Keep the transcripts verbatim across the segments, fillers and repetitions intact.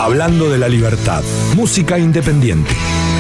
Hablando de la libertad, música independiente.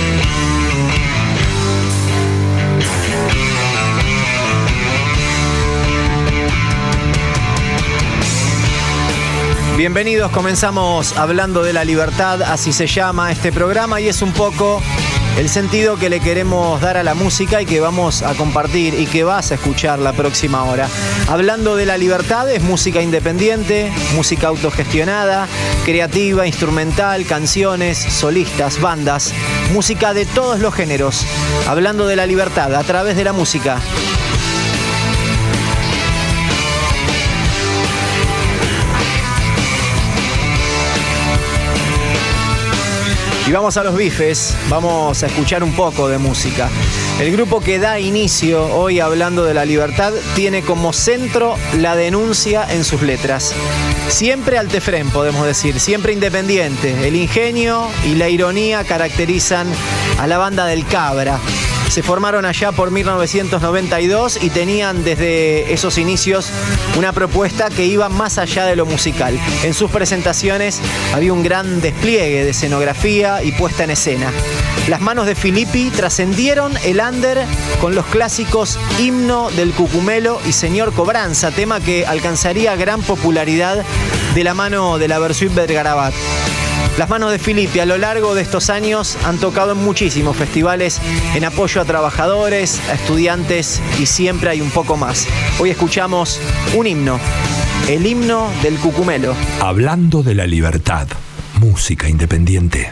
Bienvenidos, comenzamos Hablando de la Libertad, así se llama este programa y es un poco el sentido que le queremos dar a la música y que vamos a compartir y que vas a escuchar la próxima hora. Hablando de la Libertad es música independiente, música autogestionada, creativa, instrumental, canciones, solistas, bandas, música de todos los géneros. Hablando de la Libertad a través de la música. Y vamos a los bifes, vamos a escuchar un poco de música. El grupo que da inicio hoy Hablando de la Libertad tiene como centro la denuncia en sus letras. Siempre altefrén, podemos decir, siempre independiente. El ingenio y la ironía caracterizan a la banda del Cabra. Se formaron allá por mil novecientos noventa y dos y tenían desde esos inicios una propuesta que iba más allá de lo musical. En sus presentaciones había un gran despliegue de escenografía y puesta en escena. Las manos de Filippi trascendieron el under con los clásicos Himno del Cucumelo y Señor Cobranza, tema que alcanzaría gran popularidad de la mano de la Versuit Vergarabat. Las manos de Filippi a lo largo de estos años han tocado en muchísimos festivales en apoyo a trabajadores, a estudiantes y siempre hay un poco más. Hoy escuchamos un himno, el himno del Cucumelo. Hablando de la Libertad, música independiente.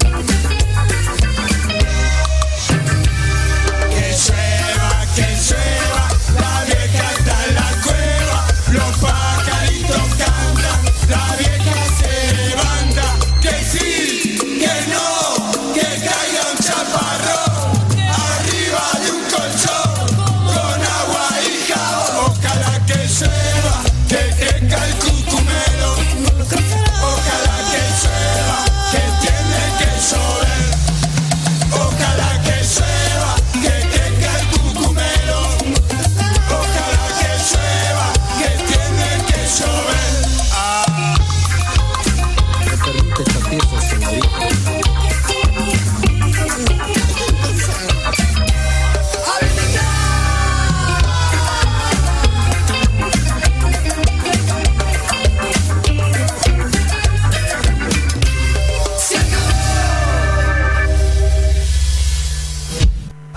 Que llueva, que llueva.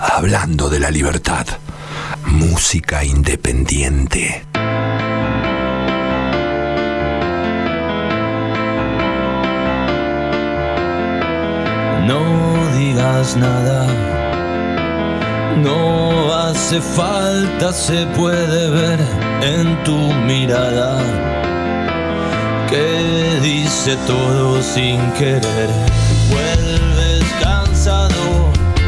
hablando de la libertad. Música independiente. No digas nada, no hace falta, se puede ver en tu mirada que dice todo sin querer. Vuelves cansado,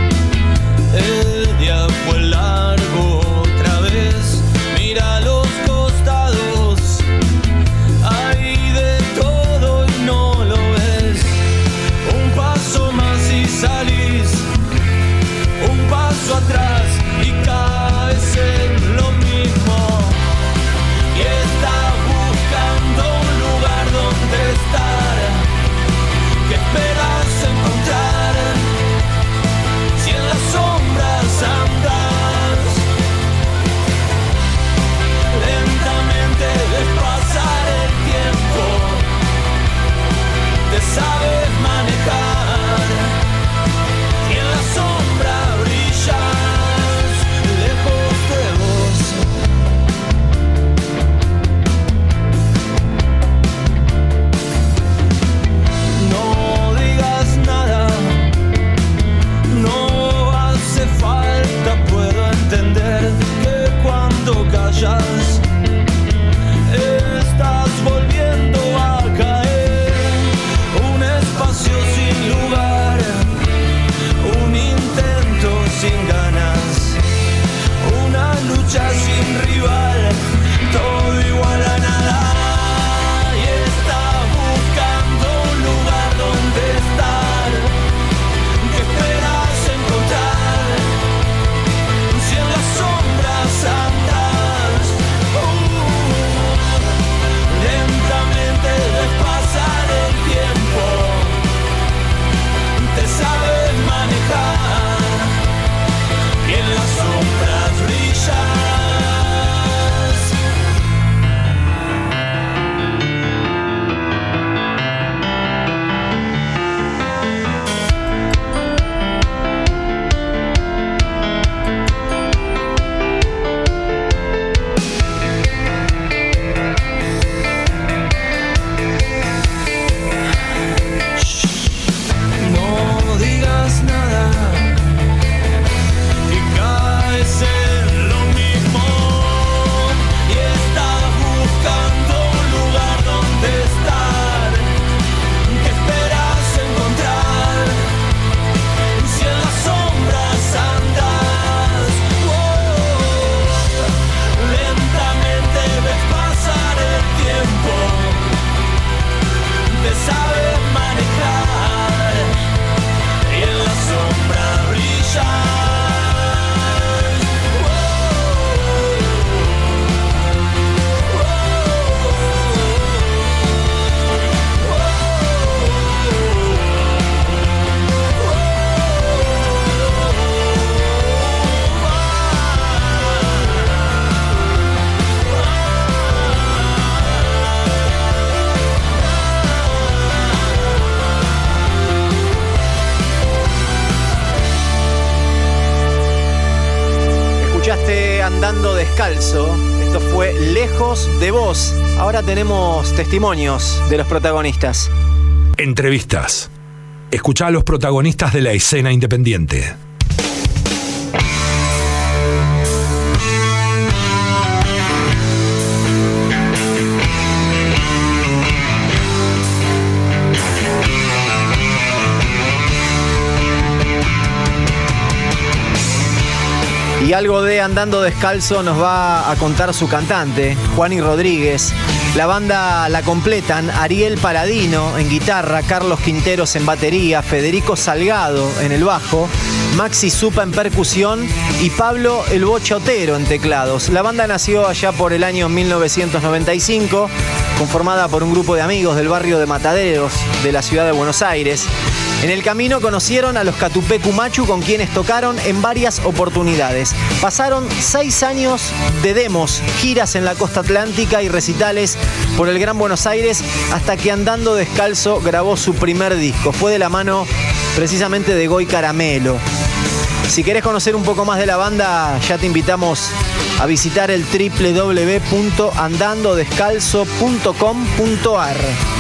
el día fue largo otra vez, mira los costados, hay de todo y no lo ves. Un paso más y salís, un paso atrás y caes en lo mismo. Y estás buscando un lugar donde estar, que esperas encontrar, si en las sombras andas. Lentamente ves pasar el tiempo, te sabes manejar, y en la sombra brillas lejos de vos. No digas nada, no hace falta, puedo entender que cuando callas estás volviendo a caer. Un espacio sin lugar, un intento sin ganas, una lucha sin rival, todo igual a nada. Y estás buscando un lugar donde estar, que esperas encontrar, si en las sombras andas. Uh, lentamente ves pasar el tiempo, te sabes manejar, y en las sombras brillas. No digas nada, que caes en lo mismo. Y estás buscando un lugar donde estar, que esperas encontrar, si en las sombras andas. Oh, lentamente ves pasar el tiempo, te sabes manejar, y en la sombra brillas. Escuchaste Andando Descalzo, esto fue Lejos de Vos. Ahora tenemos testimonios de los protagonistas. Entrevistas. Escuchá a los protagonistas de la escena independiente. Y algo de Andando Descalzo nos va a contar su cantante, Juani Rodríguez. La banda la completan Ariel Paladino en guitarra, Carlos Quinteros en batería, Federico Salgado en el bajo, Maxi Supa en percusión y Pablo El Bocha Otero en teclados. La banda nació allá por el año mil novecientos noventa y cinco, conformada por un grupo de amigos del barrio de Mataderos de la ciudad de Buenos Aires. En el camino conocieron a los Catupecu Machu, con quienes tocaron en varias oportunidades. Pasaron seis años de demos, giras en la costa atlántica y recitales por el Gran Buenos Aires, hasta que Andando Descalzo grabó su primer disco. Fue de la mano precisamente de Goy Caramelo. Si querés conocer un poco más de la banda, ya te invitamos a visitar el doble u doble u doble u punto andando descalzo punto com punto a r.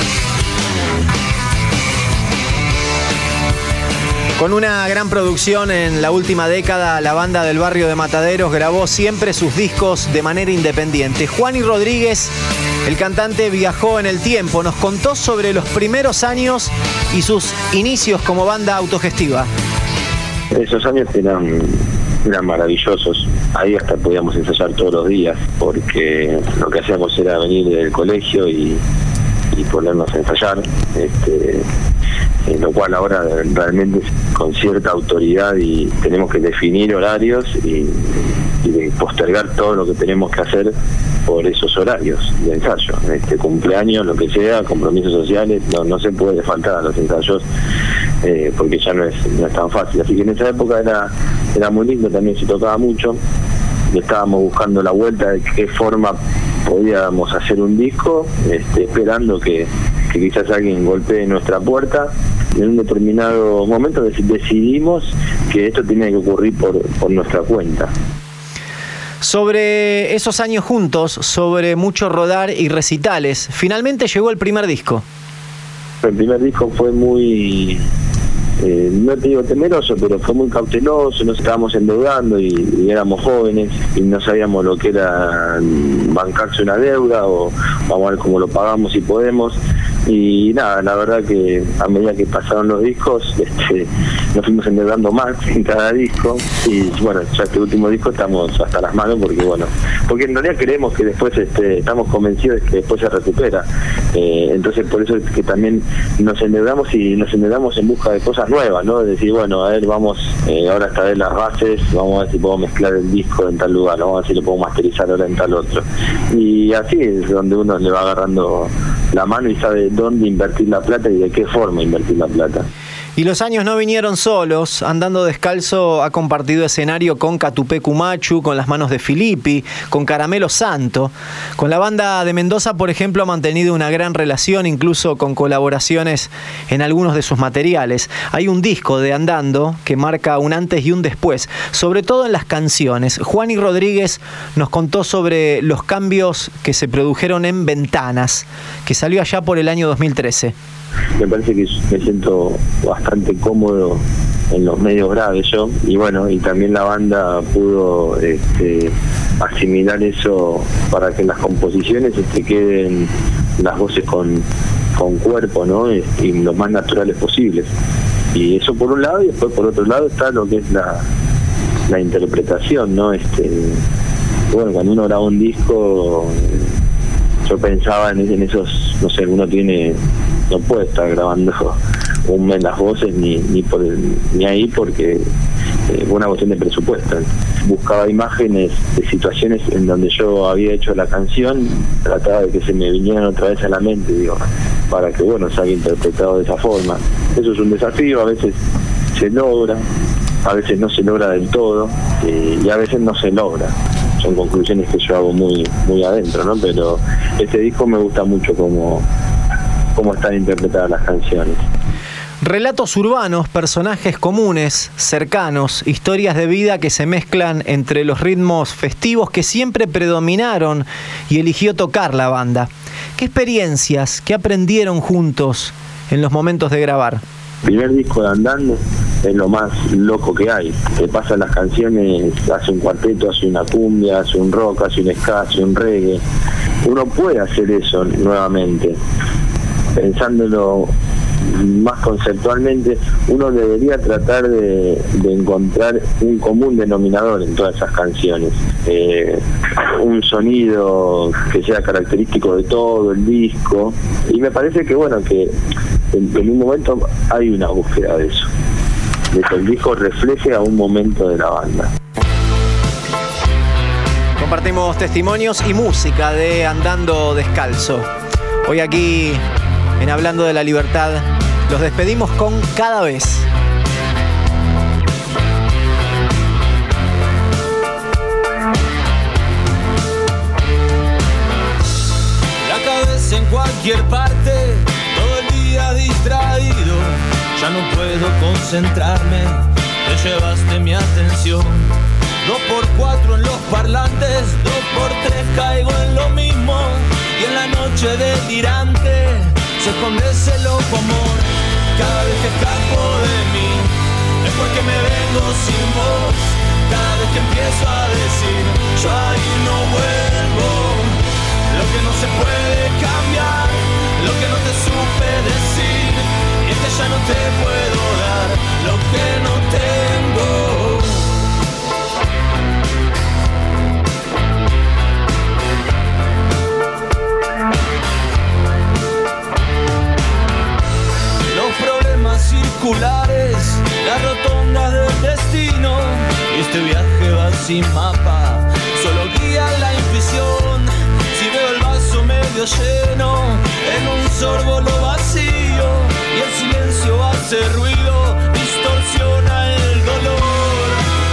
Con una gran producción en la última década, la banda del barrio de Mataderos grabó siempre sus discos de manera independiente. Juani Rodríguez, el cantante, viajó en el tiempo, nos contó sobre los primeros años y sus inicios como banda autogestiva. Esos años eran, eran maravillosos. Ahí hasta podíamos ensayar todos los días, porque lo que hacíamos era venir del colegio y, y ponernos a ensayar. Este, Eh, lo cual ahora realmente es con cierta autoridad y tenemos que definir horarios y, y de postergar todo lo que tenemos que hacer por esos horarios de ensayo. Este cumpleaños, lo que sea, compromisos sociales, no, no se puede faltar a los ensayos eh, porque ya no es, no es tan fácil. Así que en esa época era, era muy lindo, también se tocaba mucho y estábamos buscando la vuelta de qué forma podíamos hacer un disco, este, esperando que, que quizás alguien golpee nuestra puerta. En un determinado momento decidimos que esto tenía que ocurrir por, por nuestra cuenta. Sobre esos años juntos, sobre mucho rodar y recitales, finalmente llegó el primer disco. El primer disco fue muy, eh, no te digo temeroso, pero fue muy cauteloso. Nos estábamos endeudando y, y éramos jóvenes y no sabíamos lo que era bancarse una deuda o vamos a ver cómo lo pagamos si podemos. Y nada, la verdad que a medida que pasaron los discos, este, nos fuimos endeudando más en cada disco y bueno, ya este último disco estamos hasta las manos porque bueno, porque en realidad creemos que después, este, estamos convencidos de que después se recupera. Eh, entonces por eso es que también nos endeudamos y nos endeudamos en busca de cosas nuevas, ¿no? Es decir, bueno, a ver, vamos, eh, ahora esta vez las bases, vamos a ver si puedo mezclar el disco en tal lugar, vamos a ver si lo puedo masterizar ahora en tal otro. Y así es donde uno le va agarrando la mano y sabe dónde invertir la plata y de qué forma invertir la plata. Y los años no vinieron solos. Andando Descalzo ha compartido escenario con Catupecu Machu, con Las Manos de Filippi, con Caramelo Santo. Con la banda de Mendoza, por ejemplo, ha mantenido una gran relación, incluso con colaboraciones en algunos de sus materiales. Hay un disco de Andando que marca un antes y un después, sobre todo en las canciones. Juani Rodríguez nos contó sobre los cambios que se produjeron en Ventanas, que salió allá por el año dos mil trece. Me parece que me siento bastante cómodo en los medios graves yo, y bueno, y también la banda pudo este, asimilar eso para que en las composiciones este, queden las voces con, con cuerpo, ¿no? Y, y lo más naturales posibles. Y eso por un lado, y después por otro lado está lo que es la, la interpretación, ¿no? Este, bueno, cuando uno graba un disco, yo pensaba en, en esos, no sé, uno tiene... no puede estar grabando un mes las voces ni ni, por, ni ahí porque eh, fue una cuestión de presupuesto. Buscaba imágenes de situaciones en donde yo había hecho la canción, trataba de que se me vinieran otra vez a la mente, digo, para que bueno se haya interpretado de esa forma. Eso es un desafío, a veces se logra, a veces no se logra del todo eh, y a veces no se logra. Son conclusiones que yo hago muy muy adentro, ¿no? Pero este disco me gusta mucho como cómo están interpretadas las canciones. Relatos urbanos, personajes comunes, cercanos, historias de vida que se mezclan entre los ritmos festivos que siempre predominaron y eligió tocar la banda. ¿Qué experiencias, qué aprendieron juntos en los momentos de grabar? El primer disco de Andando es lo más loco que hay. Te pasan las canciones, hace un cuarteto, hace una cumbia, hace un rock, hace un ska, hace un reggae. Uno puede hacer eso nuevamente. Pensándolo más conceptualmente, uno debería tratar de, de encontrar un común denominador en todas esas canciones, eh, un sonido que sea característico de todo el disco, y me parece que bueno que en, en un momento hay una búsqueda de eso, de que el disco refleje a un momento de la banda. Compartimos testimonios y música de Andando Descalzo. Hoy aquí en Hablando de la Libertad los despedimos con Cada Vez. La cabeza en cualquier parte, todo el día distraído, ya no puedo concentrarme, llevaste mi atención. Dos por cuatro en los parlantes, dos por tres caigo en lo mismo. Y en la noche delirante se esconde ese loco amor. Cada vez que escapo de mí es porque me vengo sin voz. Cada vez que empiezo a decir yo ahí no vuelvo. Lo que no se puede cambiar, lo que no te supe decir, y es que ya no te puedo dar lo que no tengo. Los problemas circulares, las rotondas del destino, y este viaje va sin mapa, solo guía la intuición. Si veo el vaso medio lleno, en un sorbo lo vacío, y el silencio hace ruido, distorsiona el dolor.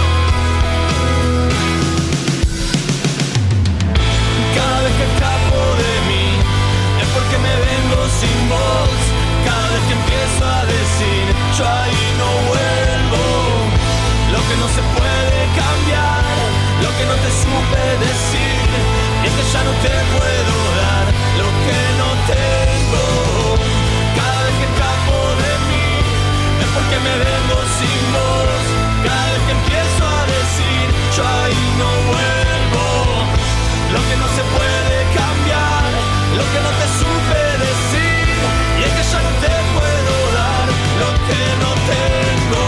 Cada vez que escapo de mí es porque me vengo sin voz. Cada vez que empiezo a decir yo ahí no vuelvo. Lo que no se puede cambiar, lo que no te supe decir, es que ya no te puedo dar lo que no tengo. Cada vez que escapo de mí es porque me vengo sin voz. Cada vez que empiezo a decir yo ahí no vuelvo. Lo que no se puede cambiar, lo que no te supe decir, y es que ya no te puedo dar lo que no tengo.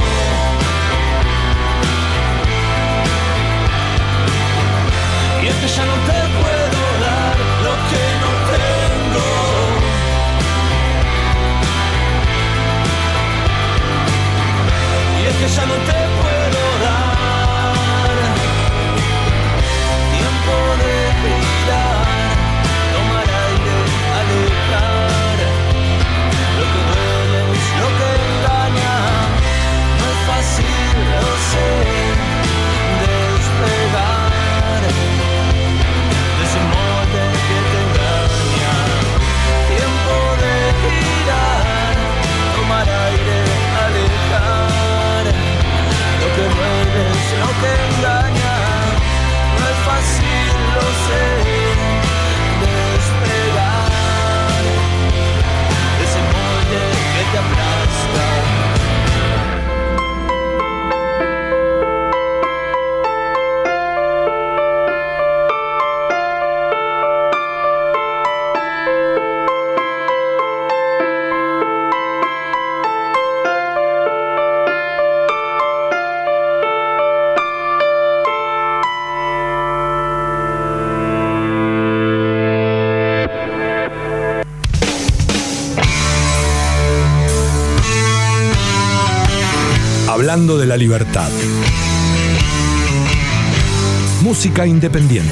Y es que ya no te puedo dar lo que no tengo. Y es que ya no te puedo dar tiempo de respirar, tomar aire, alejar. Lo que duele es lo que engaña, no es fácil, lo sé, despegar de ese molde que te engaña. Tiempo de girar, tomar aire, alejar. Lo que duele es lo que engaña, no es fácil, lo sé, despegar de ese molde que te aplasta. Hablando de la libertad. Música independiente.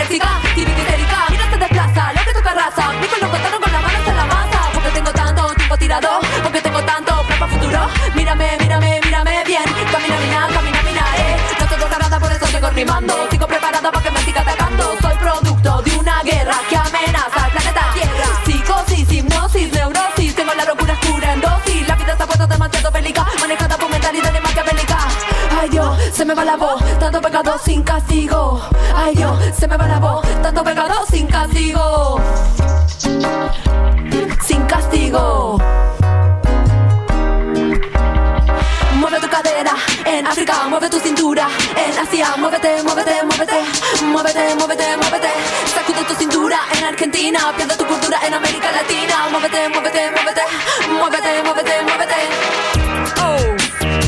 anoréxica, típica histérica. Mira, se desplaza, lo que toca raza. Ni con los botones con las manos en la masa. Porque tengo tanto tiempo tirado, porque tengo tanto plan para futuro. Mírame, mírame, mírame bien. Camina, mina, camina, mina, eh. No estoy cargada, por eso sigo rimando. Sigo preparada para que me siga atacando. Soy producto de una guerra que amenaza al planeta Tierra. Psicosis, hipnosis, neurosis. Tengo la locura oscura en dosis. La vida está puesta demasiado bélica, manejada por mentalidad de maquiavélica. Ay Dios, se me va la voz, tanto pecado sin castigo. Ay Dios, se me va la voz, tanto pecado sin castigo. Sin castigo. Mueve tu cadera, en África, mueve tu cintura. En Asia, muévete, muévete, muévete. Muévete, muévete, muévete. Sacude tu cintura, en Argentina. Pierde tu cultura, en América Latina. Muévete, muévete, muévete. Muévete, muévete, muévete. Oh.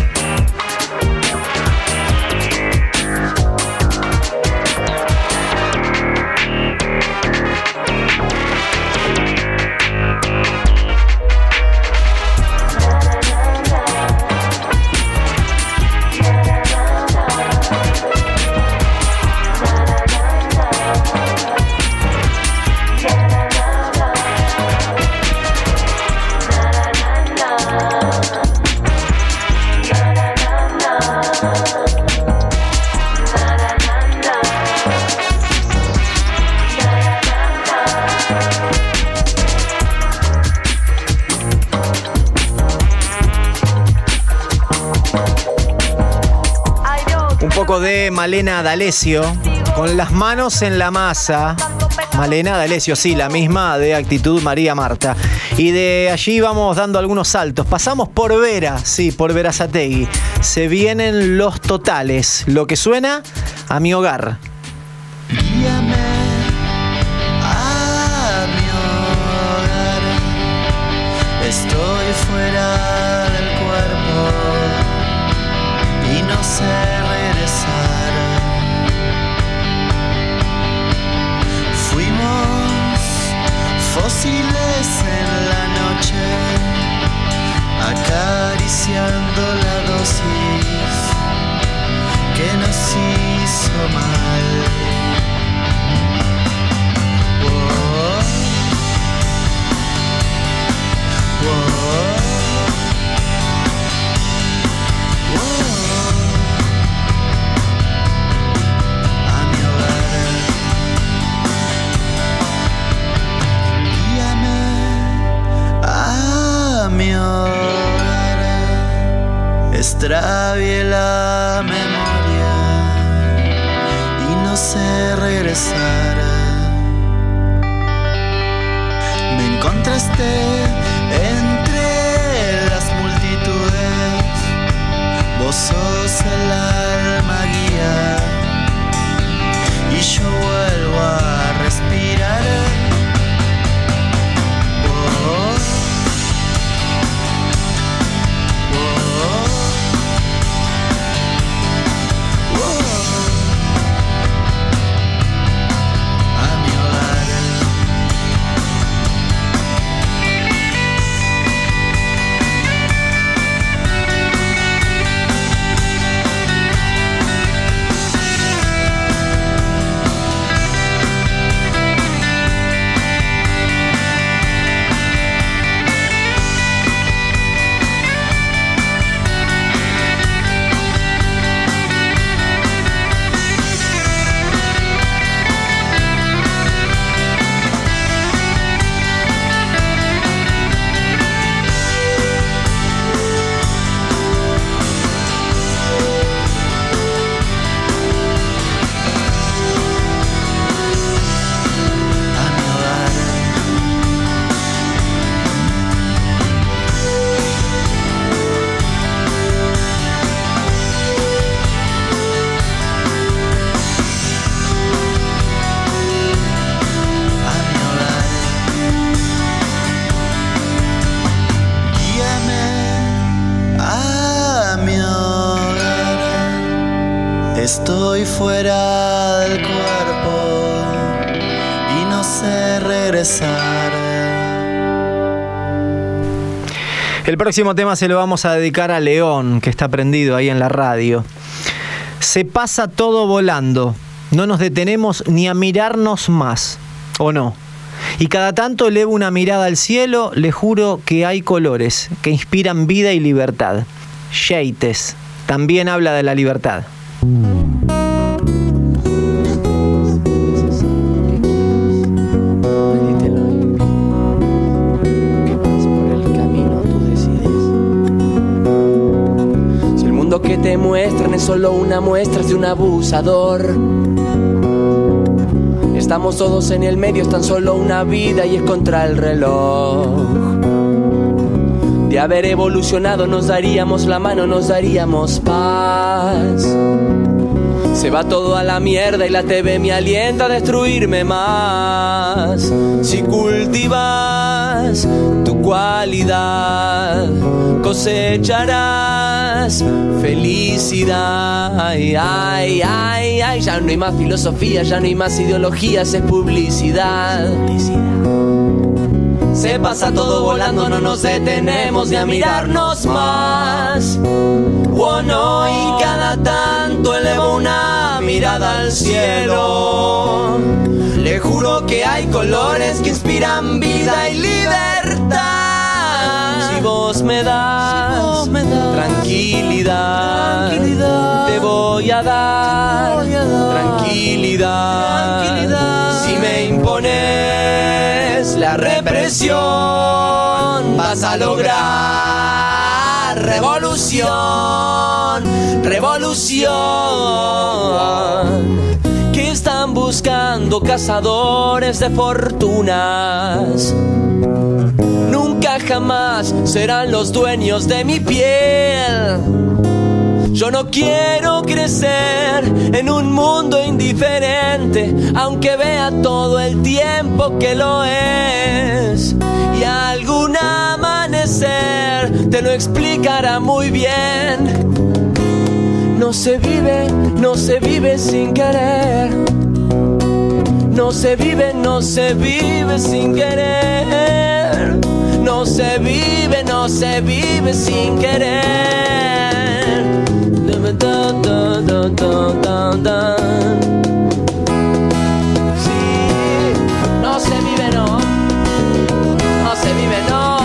De Malena D'Alessio, con las manos en la masa. Malena D'Alessio, sí, la misma de Actitud María Marta. Y de allí vamos dando algunos saltos. Pasamos por Vera, sí, por Verazategui. Se vienen Los Totales. Lo que suena a mi hogar. Guíame a mi hogar. Estoy fuera del cuerpo y no sé fósiles en la noche, acariciando la dosis que nos hizo mal. Oh, oh, oh. A mi hogar. Mi hogar, extravié la memoria y no sé regresar. Me encontraste entre las multitudes, vos sos el alma guía y yo vuelvo a respirar. Oh, Estoy fuera del cuerpo y no sé regresar. El próximo tema se lo vamos a dedicar a León, que está prendido ahí en la radio. Se pasa todo volando. no nos detenemos ni a mirarnos más, ¿o no? Y cada tanto elevo una mirada al cielo, le juro que hay colores que inspiran vida y libertad. Yeites también habla de la libertad. Si el mundo que te muestran es solo una muestra de un abusador, estamos todos en el medio, es tan solo una vida y es contra el reloj. De haber evolucionado nos daríamos la mano, nos daríamos paz. Se va todo a la mierda y la T V me alienta a destruirme más. Si cultivas tu cualidad, cosecharás felicidad. Ay, ay, ay, ay. Ya no hay más filosofía, ya no hay más ideologías, es publicidad. Se pasa todo volando, no nos detenemos ni a mirarnos más. Oh no, y cada tanto elevo una mirada al cielo. Le juro que hay colores que inspiran vida y libertad. Si vos me das, si vos me das tranquilidad, tranquilidad, te voy a dar, voy a dar tranquilidad, tranquilidad. Si me impones la represión, vas a lograr revolución, revolución. Que están buscando cazadores de fortunas. Nunca jamás serán los dueños de mi piel. Yo no quiero crecer en un mundo indiferente, aunque vea todo el tiempo que lo es. Y algún amanecer te lo explicará muy bien. No se vive, no se vive sin querer. No se vive, no se vive sin querer. No se vive, no se vive sin querer. Dun, dun, dun, dun, dun, dun. Sí, no se vive, no. No se vive, no.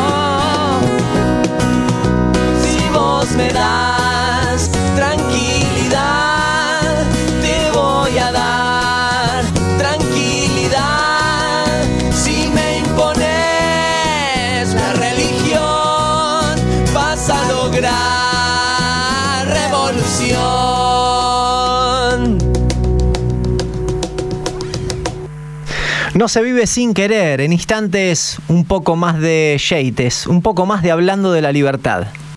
Si vos me das tranquilidad, te voy a dar tranquilidad. Si me impones la religión, vas a lograr revolución. No se vive sin querer. En instantes un poco más de Yeites, un poco más de Hablando de la Libertad.